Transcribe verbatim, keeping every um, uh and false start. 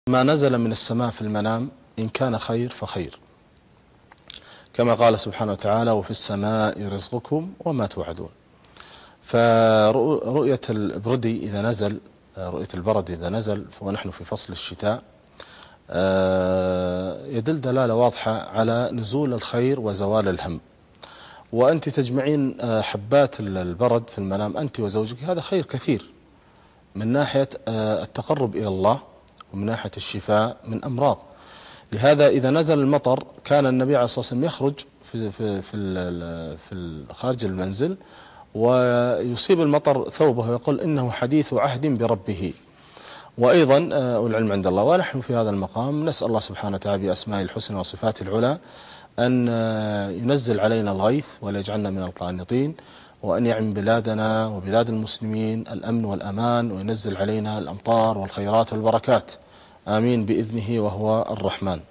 ما نزل من السماء في المنام إن كان خير فخير، كما قال سبحانه وتعالى: وفي السماء رزقكم وما توعدون. فرؤية البردي إذا نزل، رؤية البرد إذا نزل ونحن في فصل الشتاء يدل دلالة واضحة على نزول الخير وزوال الهم. وأنت تجمعين حبات البرد في المنام أنت وزوجك، هذا خير كثير من ناحية التقرب إلى الله ومن ناحية الشفاء من أمراض. لهذا إذا نزل المطر كان النبي عليه الصلاة والسلام يخرج في في في في خارج المنزل ويصيب المطر ثوبه ويقول إنه حديث عهد بربه. وأيضا العلم عند الله، ونحن في هذا المقام نسأل الله سبحانه وتعالى بأسمائه الحسنى وصفاته العلى أن ينزل علينا الغيث ولا يجعلنا من القانطين، وأن يعم بلادنا وبلاد المسلمين الأمن والأمان، وينزل علينا الأمطار والخيرات والبركات، آمين بإذنه وهو الرحمن.